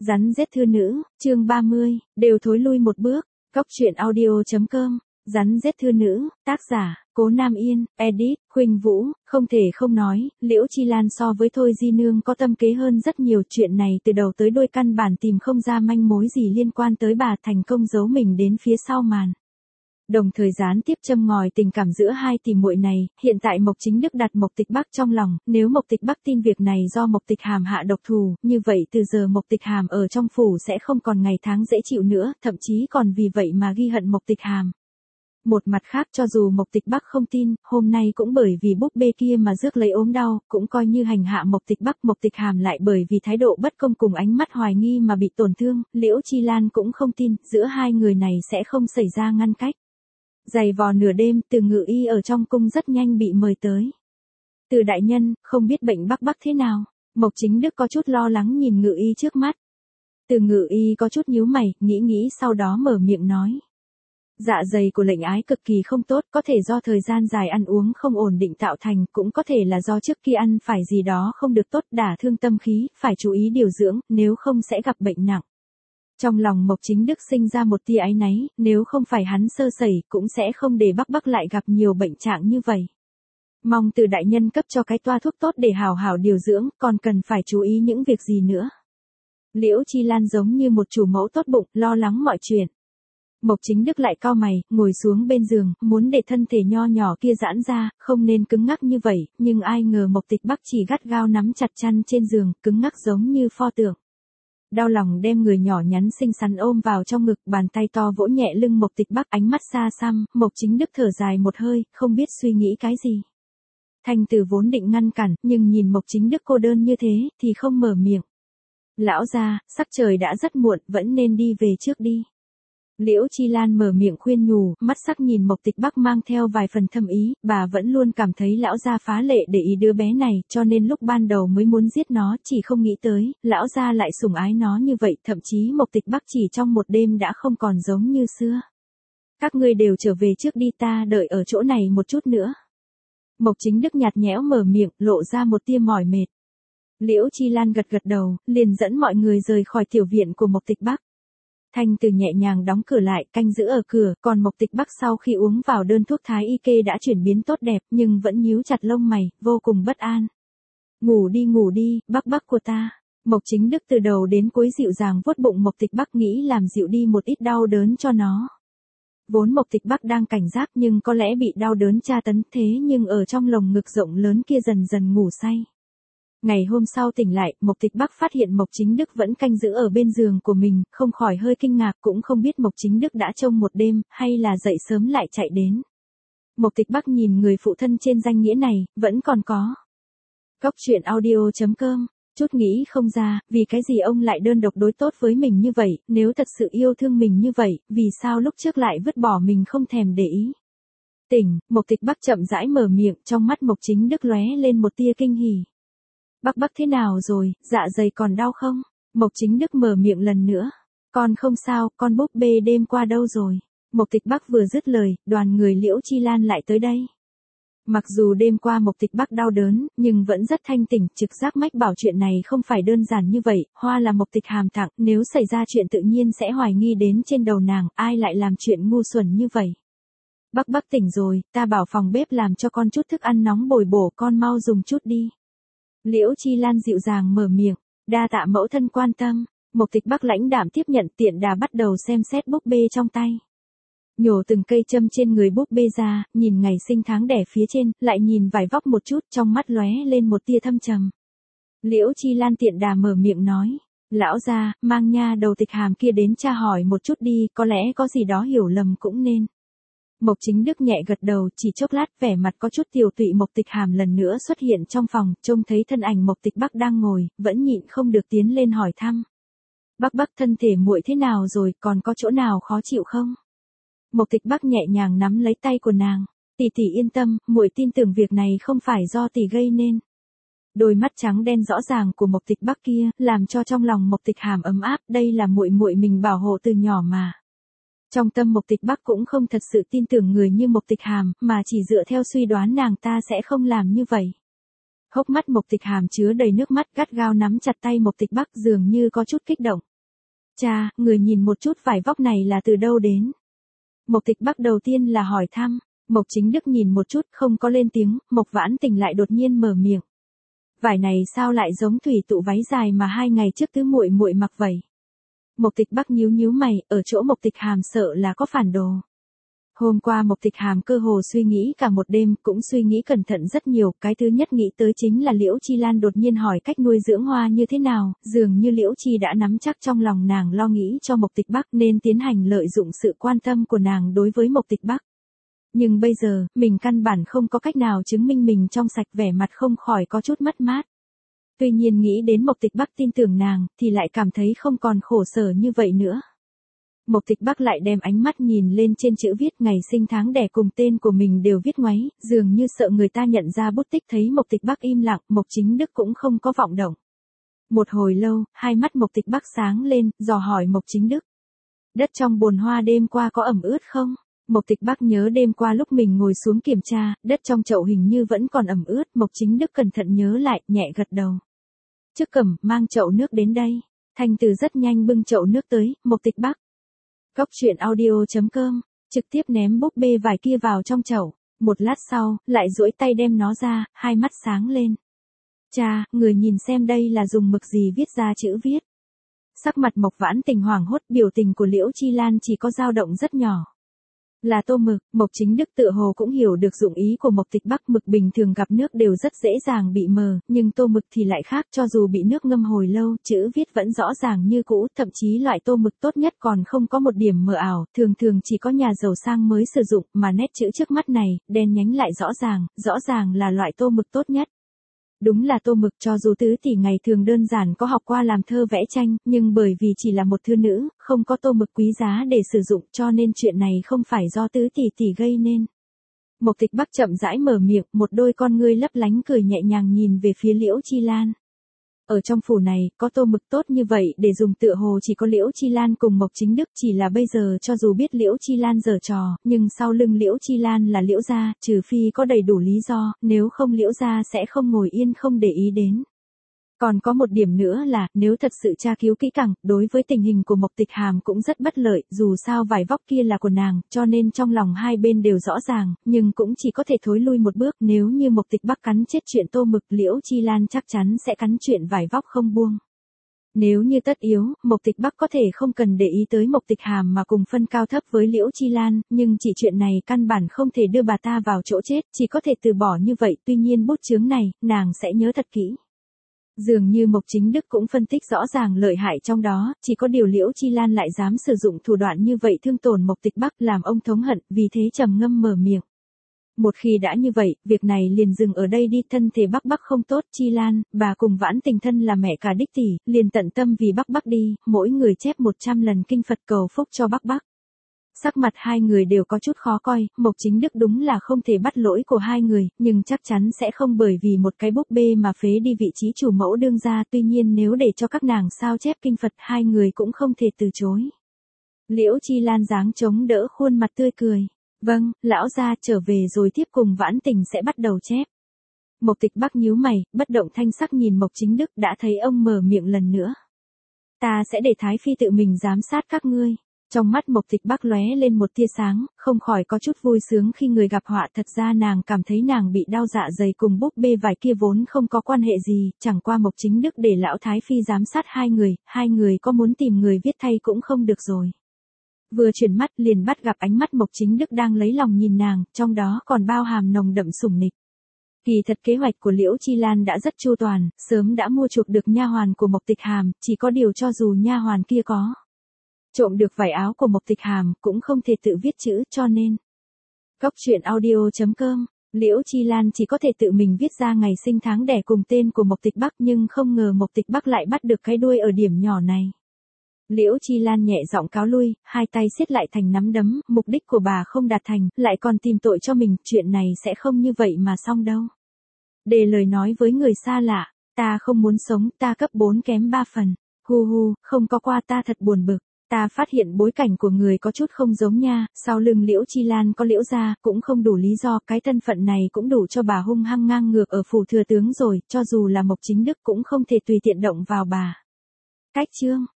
Rắn rết thư nữ, chương 30, đều thối lui một bước. Cốc truyện audio.com. Rắn rết thư nữ, tác giả, Cố Nam Yên, edit, Khuynh Vũ. Không thể không nói, Liễu Chi Lan so với Thôi Di Nương có tâm kế hơn rất nhiều. Chuyện này từ đầu tới đuôi căn bản tìm không ra manh mối gì liên quan tới bà, thành công giấu mình đến phía sau màn. Đồng thời gián tiếp châm ngòi tình cảm giữa hai tỷ muội này. Hiện tại Mộc Chính Đức đặt Mộc Tịch Bắc trong lòng, nếu Mộc Tịch Bắc tin việc này do Mộc Tịch Hàm hạ độc thủ, như vậy từ giờ Mộc Tịch Hàm ở trong phủ sẽ không còn ngày tháng dễ chịu nữa, thậm chí còn vì vậy mà ghi hận Mộc Tịch Hàm. Một mặt khác, cho dù Mộc Tịch Bắc không tin, hôm nay cũng bởi vì búp bê kia mà rước lấy ốm đau, cũng coi như hành hạ Mộc Tịch Bắc. Mộc Tịch Hàm lại bởi vì thái độ bất công cùng ánh mắt hoài nghi mà bị tổn thương. Liễu Chi Lan cũng không tin, giữa hai người này sẽ không xảy ra ngăn cách. Giày vò nửa đêm, Từ Ngự Y ở trong cung rất nhanh bị mời tới. Từ đại nhân, không biết bệnh Bắc thế nào? Mộc Chính Đức có chút lo lắng nhìn Ngự Y trước mắt. Từ Ngự Y có chút nhíu mày, nghĩ sau đó mở miệng nói. Dạ dày của lệnh ái cực kỳ không tốt, có thể do thời gian dài ăn uống không ổn định tạo thành, cũng có thể là do trước kia ăn phải gì đó không được tốt, đả thương tâm khí, phải chú ý điều dưỡng, nếu không sẽ gặp bệnh nặng. Trong lòng Mộc Chính Đức sinh ra một tia áy náy, nếu không phải hắn sơ sẩy, cũng sẽ không để Bắc lại gặp nhiều bệnh trạng như vậy. Mong Từ đại nhân cấp cho cái toa thuốc tốt để hảo hảo điều dưỡng, còn cần phải chú ý những việc gì nữa. Liễu Chi Lan giống như một chủ mẫu tốt bụng, lo lắng mọi chuyện. Mộc Chính Đức lại cau mày, ngồi xuống bên giường, muốn để thân thể nho nhỏ kia giãn ra, không nên cứng ngắc như vậy, nhưng ai ngờ Mộc Tịch Bắc chỉ gắt gao nắm chặt chăn trên giường, cứng ngắc giống như pho tượng. Đau lòng đem người nhỏ nhắn xinh xắn ôm vào trong ngực, bàn tay to vỗ nhẹ lưng Mộc Tịch Bắc, ánh mắt xa xăm. Mộc Chính Đức thở dài một hơi, không biết suy nghĩ cái gì. Thanh Từ vốn định ngăn cản, nhưng nhìn Mộc Chính Đức cô đơn như thế, thì không mở miệng. Lão gia, sắc trời đã rất muộn, vẫn nên đi về trước đi. Liễu Chi Lan mở miệng khuyên nhủ, mắt sắc nhìn Mộc Tịch Bắc mang theo vài phần thâm ý, bà vẫn luôn cảm thấy lão gia phá lệ để ý đứa bé này, cho nên lúc ban đầu mới muốn giết nó, chỉ không nghĩ tới, lão gia lại sủng ái nó như vậy, thậm chí Mộc Tịch Bắc chỉ trong một đêm đã không còn giống như xưa. Các ngươi đều trở về trước đi, ta đợi ở chỗ này một chút nữa. Mộc Chính Đức nhạt nhẽo mở miệng, lộ ra một tia mỏi mệt. Liễu Chi Lan gật đầu, liền dẫn mọi người rời khỏi tiểu viện của Mộc Tịch Bắc. Thanh Từ nhẹ nhàng đóng cửa lại, canh giữ ở cửa, còn Mộc Tịch Bắc sau khi uống vào đơn thuốc thái y kê đã chuyển biến tốt đẹp, nhưng vẫn nhíu chặt lông mày, vô cùng bất an. Ngủ đi, Bắc của ta. Mộc Chính Đức từ đầu đến cuối dịu dàng vuốt bụng Mộc Tịch Bắc, nghĩ làm dịu đi một ít đau đớn cho nó. Vốn Mộc Tịch Bắc đang cảnh giác nhưng có lẽ bị đau đớn tra tấn, thế nhưng ở trong lồng ngực rộng lớn kia dần dần ngủ say. Ngày hôm sau tỉnh lại, Mộc Tịch Bắc phát hiện Mộc Chính Đức vẫn canh giữ ở bên giường của mình, không khỏi hơi kinh ngạc, cũng không biết Mộc Chính Đức đã trông một đêm, hay là dậy sớm lại chạy đến. Mộc Tịch Bắc nhìn người phụ thân trên danh nghĩa này, vẫn còn có. Cốc truyện audio.com, chút nghĩ không ra, vì cái gì ông lại đơn độc đối tốt với mình như vậy, nếu thật sự yêu thương mình như vậy, vì sao lúc trước lại vứt bỏ mình không thèm để ý. Tỉnh, Mộc Tịch Bắc chậm rãi mở miệng, trong mắt Mộc Chính Đức lóe lên một tia kinh hỉ. Bắc thế nào rồi, dạ dày còn đau không? Mộc Chính Đức mở miệng lần nữa. Con không sao, con búp bê đêm qua đâu rồi? Mộc Tịch Bắc vừa dứt lời, đoàn người Liễu Chi Lan lại tới đây. Mặc dù đêm qua Mộc Tịch Bắc đau đớn, nhưng vẫn rất thanh tỉnh, trực giác mách bảo chuyện này không phải đơn giản như vậy, hoa là Mộc Tịch Hàm tặng, nếu xảy ra chuyện tự nhiên sẽ hoài nghi đến trên đầu nàng, ai lại làm chuyện ngu xuẩn như vậy. Bắc tỉnh rồi, ta bảo phòng bếp làm cho con chút thức ăn nóng bồi bổ, con mau dùng chút đi. Liễu Chi Lan dịu dàng mở miệng, đa tạ mẫu thân quan tâm. Mộc Tịch Bắc lãnh đạm tiếp nhận, tiện đà bắt đầu xem xét búp bê trong tay. Nhổ từng cây châm trên người búp bê ra, nhìn ngày sinh tháng đẻ phía trên, lại nhìn vải vóc một chút, trong mắt lóe lên một tia thâm trầm. Liễu Chi Lan tiện đà mở miệng nói, lão gia, mang nha đầu Tịch Hàm kia đến tra hỏi một chút đi, có lẽ có gì đó hiểu lầm cũng nên. Mộc Chính Đức nhẹ gật đầu, chỉ chốc lát vẻ mặt có chút tiều tụy. Mộc Tịch Hàm lần nữa xuất hiện trong phòng, trông thấy thân ảnh Mộc Tịch Bắc đang ngồi, vẫn nhịn không được tiến lên hỏi thăm. Bắc thân thể muội thế nào rồi, còn có chỗ nào khó chịu không? Mộc Tịch Bắc nhẹ nhàng nắm lấy tay của nàng, tỷ yên tâm, muội tin tưởng việc này không phải do tỷ gây nên. Đôi mắt trắng đen rõ ràng của Mộc Tịch Bắc kia, làm cho trong lòng Mộc Tịch Hàm ấm áp, đây là muội mình bảo hộ từ nhỏ mà. Trong tâm Mộc Tịch Bắc cũng không thật sự tin tưởng người như Mộc Tịch Hàm, mà chỉ dựa theo suy đoán nàng ta sẽ không làm như vậy. Hốc mắt Mộc Tịch Hàm chứa đầy nước mắt, gắt gao nắm chặt tay Mộc Tịch Bắc, dường như có chút kích động. Cha, người nhìn một chút vải vóc này là từ đâu đến? Mộc Tịch Bắc đầu tiên là hỏi thăm, Mộc Chính Đức nhìn một chút không có lên tiếng, Mộc Vãn Tình lại đột nhiên mở miệng. Vải này sao lại giống thủy tụ váy dài mà 2 ngày trước tứ muội muội mặc vậy? Mộc Tịch Bắc nhíu nhíu mày, ở chỗ Mộc Tịch Hàm sợ là có phản đồ. Hôm qua Mộc Tịch Hàm cơ hồ suy nghĩ cả một đêm, cũng suy nghĩ cẩn thận rất nhiều, cái thứ nhất nghĩ tới chính là Liễu Chi Lan đột nhiên hỏi cách nuôi dưỡng hoa như thế nào, dường như Liễu Chi đã nắm chắc trong lòng nàng lo nghĩ cho Mộc Tịch Bắc nên tiến hành lợi dụng sự quan tâm của nàng đối với Mộc Tịch Bắc. Nhưng bây giờ, mình căn bản không có cách nào chứng minh mình trong sạch, vẻ mặt không khỏi có chút mất mát. Tuy nhiên nghĩ đến Mộc Tịch Bắc tin tưởng nàng, thì lại cảm thấy không còn khổ sở như vậy nữa. Mộc Tịch Bắc lại đem ánh mắt nhìn lên trên chữ viết ngày sinh tháng đẻ cùng tên của mình đều viết ngoáy, dường như sợ người ta nhận ra bút tích. Thấy Mộc Tịch Bắc im lặng, Mộc Chính Đức cũng không có vọng động. Một hồi lâu, hai mắt Mộc Tịch Bắc sáng lên, dò hỏi Mộc Chính Đức. Đất trong bồn hoa đêm qua có ẩm ướt không? Mộc Tịch Bắc nhớ đêm qua lúc mình ngồi xuống kiểm tra, đất trong chậu hình như vẫn còn ẩm ướt. Mộc Chính Đức cẩn thận nhớ lại, nhẹ gật đầu. Trước Cẩm, mang chậu nước đến đây. Thanh Từ rất nhanh bưng chậu nước tới. Mộc Tịch Bắc. Góc truyện audio.com, trực tiếp ném búp bê vải kia vào trong chậu. Một lát sau, lại duỗi tay đem nó ra, hai mắt sáng lên. Cha, người nhìn xem đây là dùng mực gì viết ra chữ viết. Sắc mặt Mộc Vãn Tình hoảng hốt, biểu tình của Liễu Chi Lan chỉ có dao động rất nhỏ. Là tô mực. Mộc Chính Đức tựa hồ cũng hiểu được dụng ý của Mộc Tịch Bắc. Mực bình thường gặp nước đều rất dễ dàng bị mờ, nhưng tô mực thì lại khác, cho dù bị nước ngâm hồi lâu, chữ viết vẫn rõ ràng như cũ, thậm chí loại tô mực tốt nhất còn không có một điểm mờ ảo, thường thường chỉ có nhà giàu sang mới sử dụng, mà nét chữ trước mắt này, đen nhánh lại rõ ràng là loại tô mực tốt nhất. Đúng là tô mực, cho dù tứ tỷ ngày thường đơn giản có học qua làm thơ vẽ tranh, nhưng bởi vì chỉ là một thư nữ, không có tô mực quý giá để sử dụng, cho nên chuyện này không phải do tứ tỷ gây nên. Mộc Tịch Bắc chậm rãi mở miệng, một đôi con ngươi lấp lánh cười nhẹ nhàng nhìn về phía Liễu Chi Lan. Ở trong phủ này, có tô mực tốt như vậy để dùng tựa hồ chỉ có Liễu Chi Lan cùng Mộc Chính Đức, chỉ là bây giờ cho dù biết Liễu Chi Lan giở trò, nhưng sau lưng Liễu Chi Lan là Liễu gia, trừ phi có đầy đủ lý do, nếu không Liễu gia sẽ không ngồi yên không để ý đến. Còn có một điểm nữa là, nếu thật sự tra cứu kỹ càng, đối với tình hình của Mộc Tịch Hàm cũng rất bất lợi, dù sao vải vóc kia là của nàng, cho nên trong lòng hai bên đều rõ ràng, nhưng cũng chỉ có thể thối lui một bước. Nếu như Mộc Tịch Bắc cắn chết chuyện tô mực, Liễu Chi Lan chắc chắn sẽ cắn chuyện vải vóc không buông. Nếu như tất yếu, Mộc Tịch Bắc có thể không cần để ý tới Mộc Tịch Hàm mà cùng phân cao thấp với Liễu Chi Lan, nhưng chỉ chuyện này căn bản không thể đưa bà ta vào chỗ chết, chỉ có thể từ bỏ như vậy. Tuy nhiên bút chướng này, nàng sẽ nhớ thật kỹ. Dường như Mộc Chính Đức cũng phân tích rõ ràng lợi hại trong đó, chỉ có điều Liễu Chi Lan lại dám sử dụng thủ đoạn như vậy thương tổn Mộc Tịch Bắc, làm ông thống hận, vì thế trầm ngâm mở miệng. Một khi đã như vậy, việc này liền dừng ở đây đi, thân thể Bắc không tốt, Chi Lan, bà cùng Vãn Tình thân là mẹ cả đích tỷ, liền tận tâm vì Bắc đi, mỗi người chép 100 lần kinh Phật cầu phúc cho Bắc. Sắc mặt hai người đều có chút khó coi, Mộc Chính Đức đúng là không thể bắt lỗi của hai người, nhưng chắc chắn sẽ không bởi vì một cái búp bê mà phế đi vị trí chủ mẫu đương gia, tuy nhiên nếu để cho các nàng sao chép kinh Phật, hai người cũng không thể từ chối. Liễu Chi Lan dáng chống đỡ, khuôn mặt tươi cười. Vâng, lão gia trở về rồi tiếp cùng Vãn Tình sẽ bắt đầu chép. Mộc Tịch Bắc nhíu mày, bất động thanh sắc nhìn Mộc Chính Đức, đã thấy ông mở miệng lần nữa. Ta sẽ để Thái Phi tự mình giám sát các ngươi. Trong mắt Mộc Tịch Bắc lóe lên một tia sáng, không khỏi có chút vui sướng khi người gặp họa. Thật ra nàng cảm thấy nàng bị đau dạ dày cùng búp bê vải kia vốn không có quan hệ gì, chẳng qua Mộc Chính Đức để lão Thái Phi giám sát hai người có muốn tìm người viết thay cũng không được rồi. Vừa chuyển mắt liền bắt gặp ánh mắt Mộc Chính Đức đang lấy lòng nhìn nàng, trong đó còn bao hàm nồng đậm sủng nịch. Kỳ thật kế hoạch của Liễu Chi Lan đã rất chu toàn, sớm đã mua chuộc được nha hoàn của Mộc Tịch Hàm, chỉ có điều cho dù nha hoàn kia có trộm được vải áo của Mộc Tịch Hàm, cũng không thể tự viết chữ, cho nên. Góc truyện audio.com, Liễu Chi Lan chỉ có thể tự mình viết ra ngày sinh tháng đẻ cùng tên của Mộc Tịch Bắc, nhưng không ngờ Mộc Tịch Bắc lại bắt được cái đuôi ở điểm nhỏ này. Liễu Chi Lan nhẹ giọng cáo lui, hai tay siết lại thành nắm đấm, mục đích của bà không đạt thành, lại còn tìm tội cho mình, chuyện này sẽ không như vậy mà xong đâu. Để lời nói với người xa lạ, ta không muốn sống, ta cấp 4 kém 3 phần, không có qua, ta thật buồn bực. Ta phát hiện bối cảnh của người có chút không giống nha, sau lưng Liễu Chi Lan có Liễu gia, cũng không đủ lý do, cái thân phận này cũng đủ cho bà hung hăng ngang ngược ở phủ thừa tướng rồi, cho dù là Mộc Chính Đức cũng không thể tùy tiện động vào bà. Cách chương